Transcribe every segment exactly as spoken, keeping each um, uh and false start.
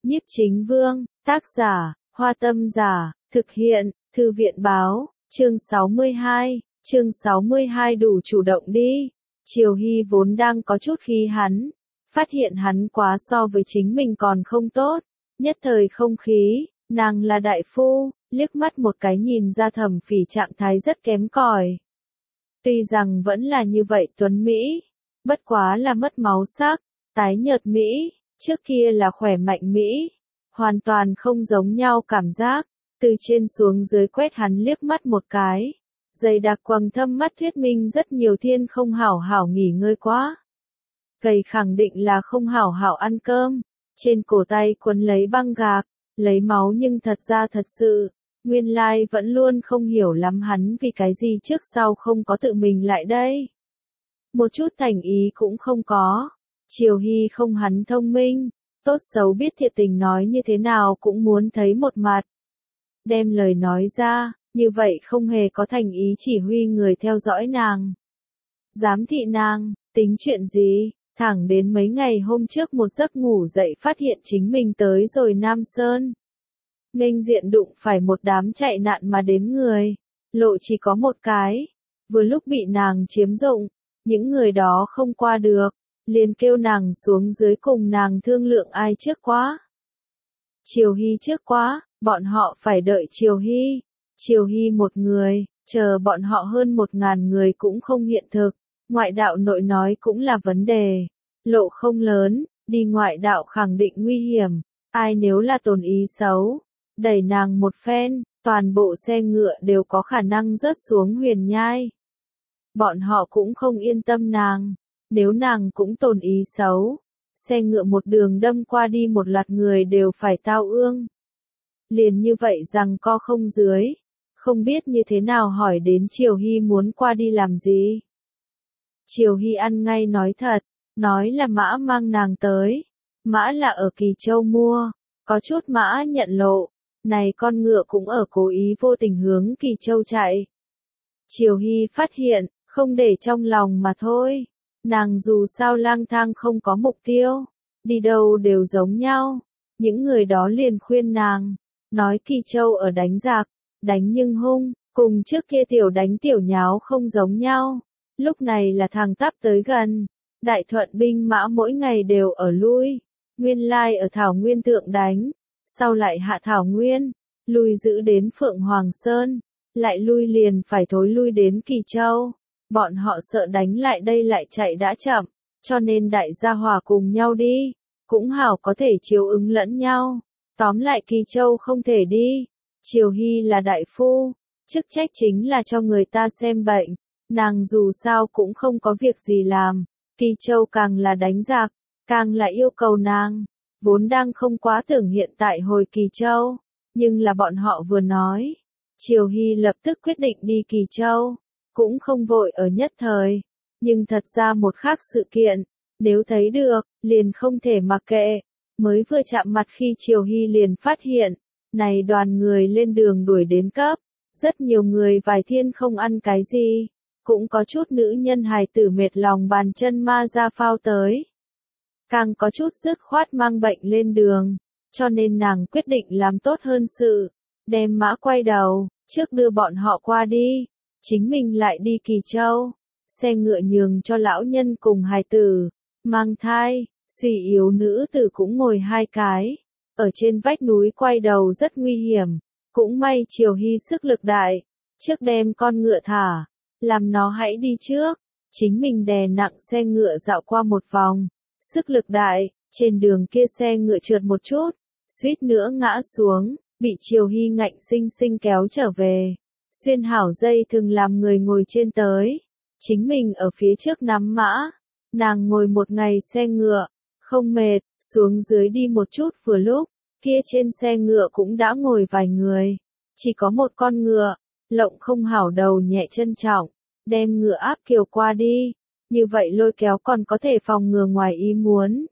Nhiếp Chính Vương, tác giả, Hoa Tâm Giả, thực hiện, Thư viện báo, chương sáu mươi hai, chương sáu mươi hai đủ chủ động đi. Triều Hy vốn đang có chút khí hắn, phát hiện hắn quá so với chính mình còn không tốt, nhất thời không khí, nàng là đại phu, liếc mắt một cái nhìn ra Thẩm Phỉ trạng thái rất kém cỏi. Tuy rằng vẫn là như vậy tuấn Mỹ, bất quá là mất máu sắc, tái nhợt Mỹ, trước kia là khỏe mạnh Mỹ, hoàn toàn không giống nhau cảm giác, từ trên xuống dưới quét hắn liếc mắt một cái. Dày đặc quầng thâm mắt thuyết minh rất nhiều thiên không hảo hảo nghỉ ngơi quá. Gầy khẳng định là không hảo hảo ăn cơm, trên cổ tay quấn lấy băng gạc, lấy máu nhưng thật ra thật sự, nguyên lai vẫn luôn không hiểu lắm hắn vì cái gì trước sau không có tự mình lại đây. Một chút thành ý cũng không có, Triều Hy không hắn thông minh, tốt xấu biết thiệt tình nói như thế nào cũng muốn thấy một mặt. Đem lời nói ra, như vậy không hề có thành ý chỉ huy người theo dõi nàng. Giám thị nàng, tính chuyện gì, thẳng đến mấy ngày hôm trước một giấc ngủ dậy phát hiện chính mình tới rồi Nam Sơn. Nghênh diện đụng phải một đám chạy nạn mà đến người, lộ chỉ có một cái, vừa lúc bị nàng chiếm dụng, những người đó không qua được, liền kêu nàng xuống dưới cùng nàng thương lượng ai trước quá. Triều Hy trước quá, bọn họ phải đợi Triều Hy. Triều Hy một người, chờ bọn họ hơn một ngàn người cũng không hiện thực, ngoại đạo nội nói cũng là vấn đề, lộ không lớn, đi ngoại đạo khẳng định nguy hiểm, ai nếu là tồn ý xấu, đẩy nàng một phen, toàn bộ xe ngựa đều có khả năng rớt xuống huyền nhai. Bọn họ cũng không yên tâm nàng, nếu nàng cũng tồn ý xấu, xe ngựa một đường đâm qua đi một loạt người đều phải tao ương. Liền như vậy rằng co không dưới. Không biết như thế nào hỏi đến Triều Hy muốn qua đi làm gì. Triều Hy ăn ngay nói thật, nói là mã mang nàng tới. Mã là ở Kỳ Châu mua, có chút mã nhận lộ, này con ngựa cũng ở cố ý vô tình hướng Kỳ Châu chạy. Triều Hy phát hiện, không để trong lòng mà thôi. Nàng dù sao lang thang không có mục tiêu, đi đâu đều giống nhau. Những người đó liền khuyên nàng, nói Kỳ Châu ở đánh giặc. Đánh nhưng hung, cùng trước kia tiểu đánh tiểu nháo không giống nhau. Lúc này là thằng tắp tới gần. Đại thuận binh mã mỗi ngày đều ở lui. Nguyên lai ở Thảo Nguyên thượng đánh. Sau lại hạ Thảo Nguyên. Lui giữ đến Phượng Hoàng Sơn. Lại lui liền phải thối lui đến Kỳ Châu. Bọn họ sợ đánh lại đây lại chạy đã chậm. Cho nên đại gia hòa cùng nhau đi. Cũng hảo có thể chiếu ứng lẫn nhau. Tóm lại Kỳ Châu không thể đi. Triều Hy là đại phu, chức trách chính là cho người ta xem bệnh, nàng dù sao cũng không có việc gì làm, Kỳ Châu càng là đánh giặc, càng là yêu cầu nàng, vốn đang không quá tưởng hiện tại hồi Kỳ Châu, nhưng là bọn họ vừa nói, Triều Hy lập tức quyết định đi Kỳ Châu, cũng không vội ở nhất thời, nhưng thật ra một khác sự kiện, nếu thấy được, liền không thể mặc kệ, mới vừa chạm mặt khi Triều Hy liền phát hiện. Này đoàn người lên đường đuổi đến cấp, rất nhiều người vài thiên không ăn cái gì, cũng có chút nữ nhân hài tử mệt lòng bàn chân ma ra phao tới. Càng có chút dứt khoát mang bệnh lên đường, cho nên nàng quyết định làm tốt hơn sự, đem mã quay đầu, trước đưa bọn họ qua đi, chính mình lại đi Kỳ Châu, xe ngựa nhường cho lão nhân cùng hài tử, mang thai, suy yếu nữ tử cũng ngồi hai cái. Ở trên vách núi quay đầu rất nguy hiểm, cũng may Triều Hy sức lực đại, trước đem con ngựa thả, làm nó hãy đi trước, chính mình đè nặng xe ngựa dạo qua một vòng, sức lực đại, trên đường kia xe ngựa trượt một chút, suýt nữa ngã xuống, bị Triều Hy ngạnh sinh sinh kéo trở về, xuyên hảo dây thường làm người ngồi trên tới, chính mình ở phía trước nắm mã, nàng ngồi một ngày xe ngựa, không mệt, xuống dưới đi một chút vừa lúc, kia trên xe ngựa cũng đã ngồi vài người, chỉ có một con ngựa, lộng không hảo đầu nhẹ chân trọng, đem ngựa áp kiều qua đi, như vậy lôi kéo còn có thể phòng ngừa ngoài ý muốn.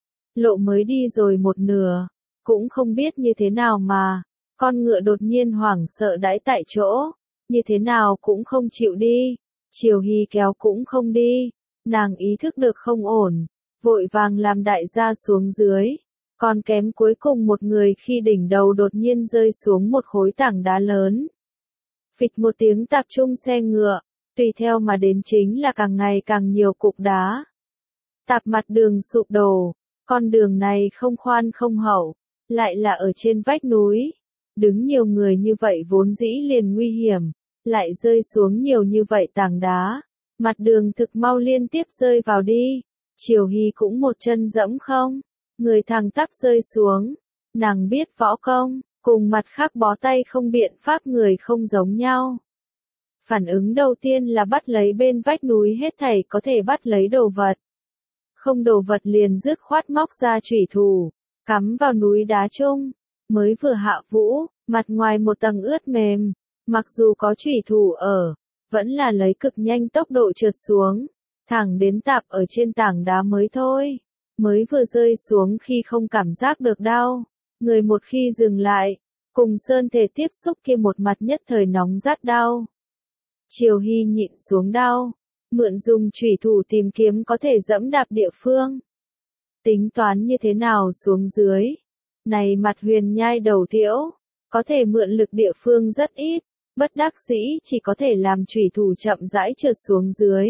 Lộ mới đi rồi một nửa, cũng không biết như thế nào mà, con ngựa đột nhiên hoảng sợ đãi tại chỗ, như thế nào cũng không chịu đi, Triều Hy kéo cũng không đi, nàng ý thức được không ổn, vội vàng làm đại gia xuống dưới, Còn kém cuối cùng một người khi đỉnh đầu đột nhiên rơi xuống một khối tảng đá lớn. Phịch một tiếng tạp trung xe ngựa, tùy theo mà đến chính là càng ngày càng nhiều cục đá. Tạp mặt đường sụp đổ, con đường này không khoan không hậu, lại là ở trên vách núi. Đứng nhiều người như vậy vốn dĩ liền nguy hiểm, lại rơi xuống nhiều như vậy tảng đá. Mặt đường thực mau liên tiếp rơi vào đi. Triều Hy cũng một chân dẫm không, người thẳng tắp rơi xuống. Nàng biết võ công, cùng mặt khác bó tay không biện pháp người không giống nhau. Phản ứng đầu tiên là bắt lấy bên vách núi hết thảy có thể bắt lấy đồ vật. Không đồ vật liền dứt khoát móc ra chủy thủ, cắm vào núi đá chung. Mới vừa hạ vũ, mặt ngoài một tầng ướt mềm, mặc dù có chủy thủ ở, vẫn là lấy cực nhanh tốc độ trượt xuống, thẳng đến tạp ở trên tảng đá mới thôi. Mới vừa rơi xuống khi không cảm giác được đau, người một khi dừng lại, cùng sơn thể tiếp xúc kia một mặt nhất thời nóng rát đau. Triều Hy nhịn xuống đau, mượn dùng chủy thủ tìm kiếm có thể dẫm đạp địa phương. Tính toán như thế nào xuống dưới? Này mặt huyền nhai đầu tiễu, có thể mượn lực địa phương rất ít, bất đắc dĩ chỉ có thể làm chủy thủ chậm rãi trượt xuống dưới.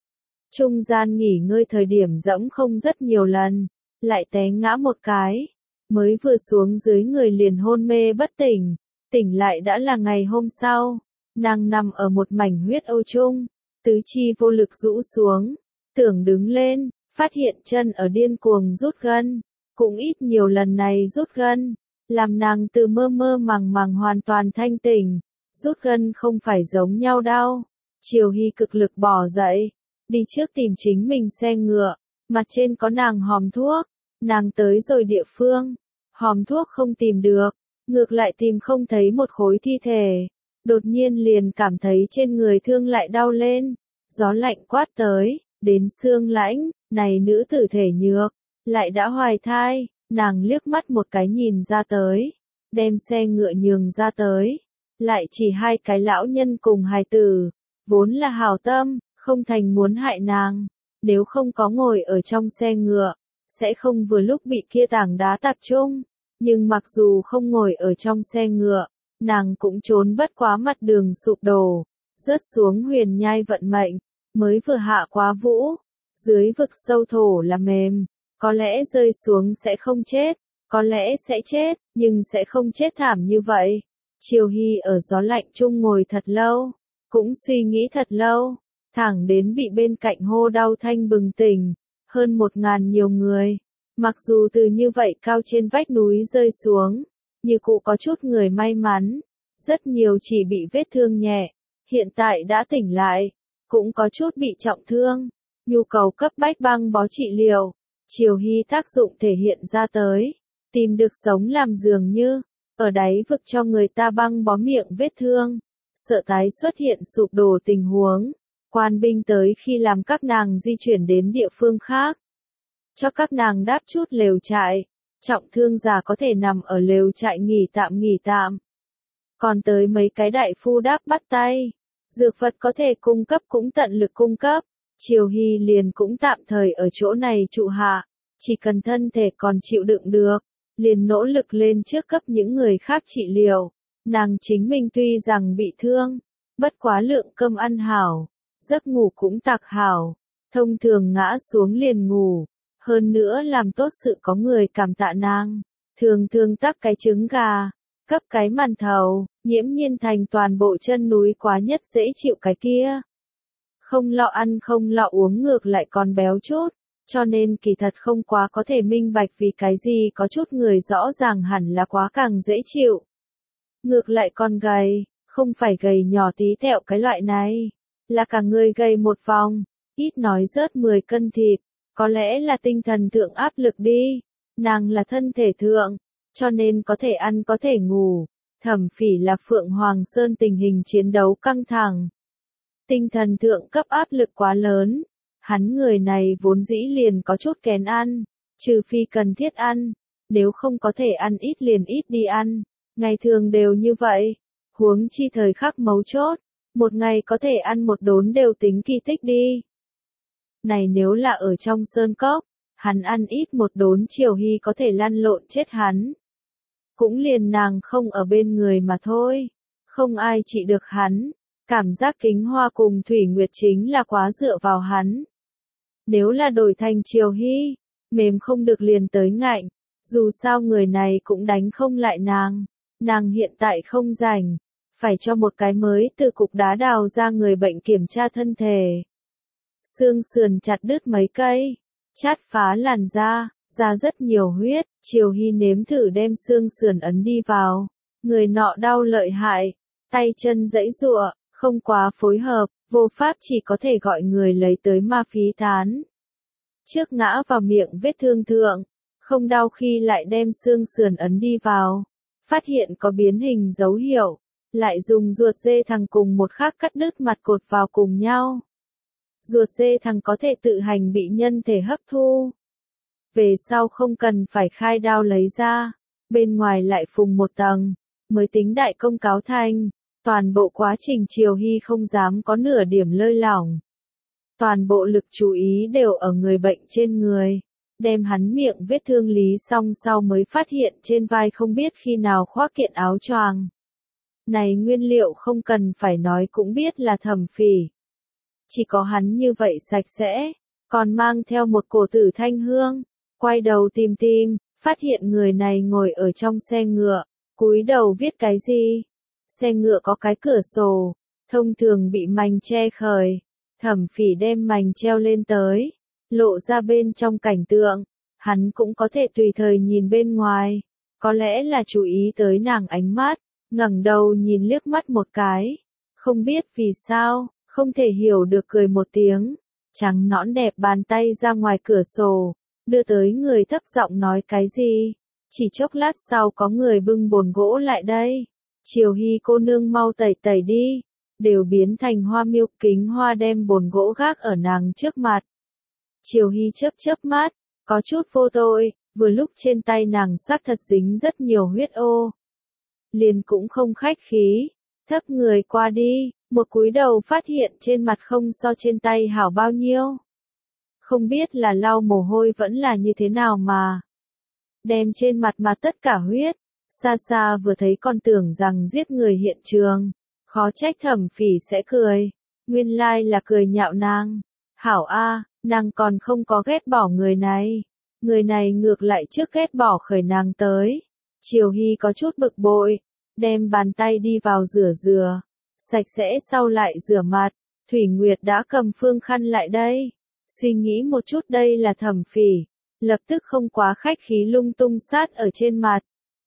Trung gian nghỉ ngơi thời điểm dẫm không rất nhiều lần, lại té ngã một cái, mới vừa xuống dưới người liền hôn mê bất tỉnh, tỉnh lại đã là ngày hôm sau, nàng nằm ở một mảnh huyết âu chung, tứ chi vô lực rũ xuống, tưởng đứng lên, phát hiện chân ở điên cuồng rút gân, cũng ít nhiều lần này rút gân, làm nàng từ mơ mơ màng màng hoàn toàn thanh tỉnh, rút gân không phải giống nhau đau. Triều Hy cực lực bỏ dậy, đi trước tìm chính mình xe ngựa, mặt trên có nàng hòm thuốc, nàng tới rồi địa phương, hòm thuốc không tìm được, ngược lại tìm không thấy một khối thi thể, đột nhiên liền cảm thấy trên người thương lại đau lên, gió lạnh quát tới, đến xương lãnh, này nữ tử thể nhược, lại đã hoài thai, nàng liếc mắt một cái nhìn ra tới, đem xe ngựa nhường ra tới, lại chỉ hai cái lão nhân cùng hài tử, vốn là hảo tâm, không thành muốn hại nàng, nếu không có ngồi ở trong xe ngựa, sẽ không vừa lúc bị kia tảng đá tạp chung, nhưng mặc dù không ngồi ở trong xe ngựa, nàng cũng trốn bất quá mặt đường sụp đổ, rớt xuống huyền nhai vận mệnh, mới vừa hạ quá vũ, dưới vực sâu thổ là mềm, có lẽ rơi xuống sẽ không chết, có lẽ sẽ chết, nhưng sẽ không chết thảm như vậy. Triều Hy ở gió lạnh chung ngồi thật lâu, cũng suy nghĩ thật lâu, thẳng đến bị bên cạnh hô đau thanh bừng tỉnh, hơn một ngàn nhiều người, mặc dù từ như vậy cao trên vách núi rơi xuống, như cụ có chút người may mắn, rất nhiều chỉ bị vết thương nhẹ, hiện tại đã tỉnh lại, cũng có chút bị trọng thương, nhu cầu cấp bách băng bó trị liệu, Triều Hy tác dụng thể hiện ra tới, tìm được sống làm dường như, ở đáy vực cho người ta băng bó miệng vết thương, sợ tái xuất hiện sụp đổ tình huống, quan binh tới khi làm các nàng di chuyển đến địa phương khác, cho các nàng đáp chút lều trại, trọng thương già có thể nằm ở lều trại nghỉ tạm nghỉ tạm. Còn tới mấy cái đại phu đáp bắt tay, dược vật có thể cung cấp cũng tận lực cung cấp, Triều Hy liền cũng tạm thời ở chỗ này trụ hạ, chỉ cần thân thể còn chịu đựng được, liền nỗ lực lên trước cấp những người khác trị liệu. Nàng chính mình tuy rằng bị thương, bất quá lượng cơm ăn hảo, giấc ngủ cũng tặc hảo, thông thường ngã xuống liền ngủ, hơn nữa làm tốt sự có người cảm tạ nàng, thường thường tắc cái trứng gà, cấp cái màn thầu, nhiễm nhiên thành toàn bộ chân núi quá nhất dễ chịu cái kia. Không lọ ăn không lọ uống ngược lại còn béo chút, cho nên kỳ thật không quá có thể minh bạch vì cái gì có chút người rõ ràng hẳn là quá càng dễ chịu. Ngược lại còn gầy, không phải gầy nhỏ tí tẹo cái loại này, là cả người gầy một vòng, ít nói rớt mười cân thịt, có lẽ là tinh thần thượng áp lực đi, nàng là thân thể thượng, cho nên có thể ăn có thể ngủ, Thẩm Phỉ là Phượng Hoàng Sơn tình hình chiến đấu căng thẳng. Tinh thần thượng cấp áp lực quá lớn, hắn người này vốn dĩ liền có chút kén ăn, trừ phi cần thiết ăn, nếu không có thể ăn ít liền ít đi ăn, ngày thường đều như vậy, huống chi thời khắc mấu chốt, một ngày có thể ăn một đốn đều tính kỳ tích đi. Này nếu là ở trong sơn cốc, Hắn ăn ít một đốn Triều Hy có thể lăn lộn chết hắn. Cũng liền nàng không ở bên người mà thôi. Không ai trị được hắn. Cảm giác Kính Hoa cùng Thủy Nguyệt chính là quá dựa vào hắn. Nếu là đổi thành Triều Hy, mềm không được liền tới ngạnh. Dù sao người này cũng đánh không lại nàng. Nàng hiện tại không rảnh. Phải cho một cái mới từ cục đá đào ra người bệnh kiểm tra thân thể. Xương sườn chặt đứt mấy cây. Chát phá làn da, ra rất nhiều huyết. Triều Hy nếm thử đem xương sườn ấn đi vào. Người nọ đau lợi hại. Tay chân giãy giụa, không quá phối hợp. Vô pháp chỉ có thể gọi người lấy tới ma phí thán. Trước ngã vào miệng vết thương thượng. Không đau khi lại đem xương sườn ấn đi vào. Phát hiện có biến hình dấu hiệu. Lại dùng ruột dê thằng cùng một khác cắt đứt mặt cột vào cùng nhau. Ruột dê thằng có thể tự hành bị nhân thể hấp thu. Về sau không cần phải khai đao lấy ra. Bên ngoài lại phùng một tầng. Mới tính đại công cáo thành. Toàn bộ quá trình Triều Hy không dám có nửa điểm lơi lỏng. Toàn bộ lực chú ý đều ở người bệnh trên người. Đem hắn miệng vết thương lý xong sau mới phát hiện trên vai không biết khi nào khoác kiện áo choàng. Này nguyên liệu không cần phải nói cũng biết là Thẩm Phỉ. Chỉ có hắn như vậy sạch sẽ, còn mang theo một cổ tử thanh hương. Quay đầu tìm tìm, phát hiện người này ngồi ở trong xe ngựa, cúi đầu viết cái gì. Xe ngựa có cái cửa sổ, thông thường bị mành che khởi. Thẩm Phỉ đem mành treo lên tới, lộ ra bên trong cảnh tượng. Hắn cũng có thể tùy thời nhìn bên ngoài. Có lẽ là chú ý tới nàng ánh mắt, ngẩng đầu nhìn liếc mắt một cái. Không biết vì sao, không thể hiểu được cười một tiếng. Trắng nõn đẹp bàn tay ra ngoài cửa sổ, đưa tới người thấp giọng nói cái gì. Chỉ chốc lát sau có người bưng bồn gỗ lại đây. Triều Hy cô nương mau tẩy tẩy đi. Đều biến thành hoa miêu. Kính Hoa đem bồn gỗ gác ở nàng trước mặt. Triều Hy chớp chớp mắt, có chút vô tội, vừa lúc trên tay nàng xác thật dính rất nhiều huyết ô. Liền cũng không khách khí, thấp người qua đi, một cúi đầu phát hiện trên mặt không so trên tay hảo bao nhiêu. Không biết là lau mồ hôi vẫn là như thế nào mà. Đem trên mặt mà tất cả huyết, xa xa vừa thấy còn tưởng rằng giết người hiện trường. Khó trách Thẩm Phỉ sẽ cười, nguyên lai là cười nhạo nàng. Hảo a, nàng còn không có ghét bỏ người này. Người này ngược lại trước ghét bỏ khởi nàng tới. Triều Hy có chút bực bội, đem bàn tay đi vào rửa rửa. Sạch sẽ sau lại rửa mặt. Thủy Nguyệt đã cầm phương khăn lại đây. Suy nghĩ một chút đây là Thẩm Phỉ. Lập tức không quá khách khí lung tung sát ở trên mặt.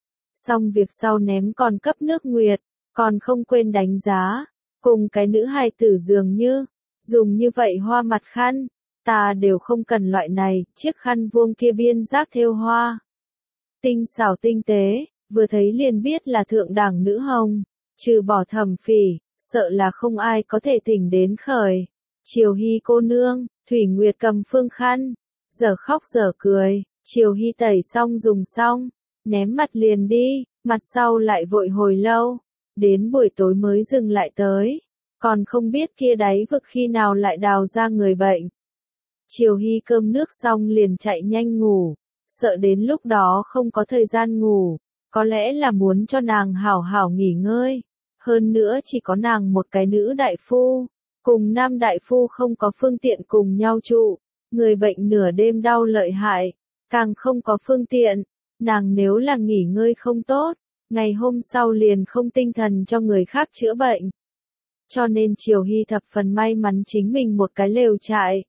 Xong việc sau ném còn cấp nước Nguyệt. Còn không quên đánh giá. Cùng cái nữ hài tử dường như. Dùng như vậy hoa mặt khăn. Ta đều không cần loại này. Chiếc khăn vuông kia biên giác thêu hoa. Tinh xảo tinh tế. Vừa thấy liền biết là thượng đẳng nữ hồng. Trừ bỏ Thẩm Phỉ, sợ là không ai có thể tỉnh đến khởi. Triều Hy cô nương, Thủy Nguyệt cầm phương khăn. Giờ khóc giờ cười. Triều Hy tẩy xong dùng xong. Ném mặt liền đi. Mặt sau lại vội hồi lâu. Đến buổi tối mới dừng lại tới. Còn không biết kia đáy vực khi nào lại đào ra người bệnh. Triều Hy cơm nước xong liền chạy nhanh ngủ. Sợ đến lúc đó không có thời gian ngủ. Có lẽ là muốn cho nàng hảo hảo nghỉ ngơi. Hơn nữa chỉ có nàng một cái nữ đại phu. Cùng nam đại phu không có phương tiện cùng nhau trụ. Người bệnh nửa đêm đau lợi hại. Càng không có phương tiện. Nàng nếu là nghỉ ngơi không tốt. Ngày hôm sau liền không tinh thần cho người khác chữa bệnh. Cho nên Triều Hy thập phần may mắn chính mình một cái lều trại.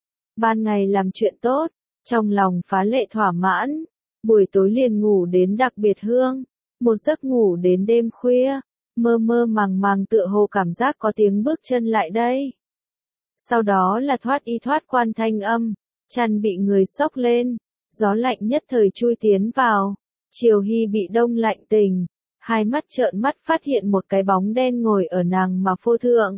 Ban ngày làm chuyện tốt. Trong lòng phá lệ thỏa mãn. Buổi tối liền ngủ đến đặc biệt hương. Một giấc ngủ đến đêm khuya. Mơ mơ màng màng tựa hồ cảm giác có tiếng bước chân lại đây. Sau đó là thoát y thoát quan thanh âm. Chăn bị người xốc lên. Gió lạnh nhất thời chui tiến vào. Triều Hy bị đông lạnh tình. Hai mắt trợn mắt phát hiện một cái bóng đen ngồi ở nàng mà phô thượng.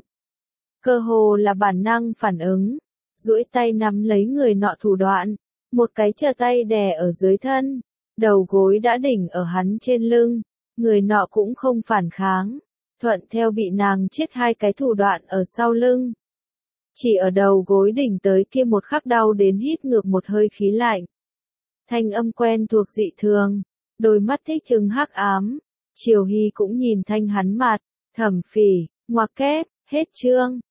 Cơ hồ là bản năng phản ứng. Duỗi tay nắm lấy người nọ thủ đoạn. Một cái chờ tay đè ở dưới thân. Đầu gối đã đỉnh ở hắn trên lưng. Người nọ cũng không phản kháng. Thuận theo bị nàng chiết hai cái thủ đoạn ở sau lưng. Chỉ ở đầu gối đỉnh tới kia một khắc đau đến hít ngược một hơi khí lạnh. Thanh âm quen thuộc dị thường, đôi mắt thích trừng hắc ám. Triều Hy cũng nhìn thanh hắn mặt, Thẩm Phỉ, ngoặc kép, hết chương.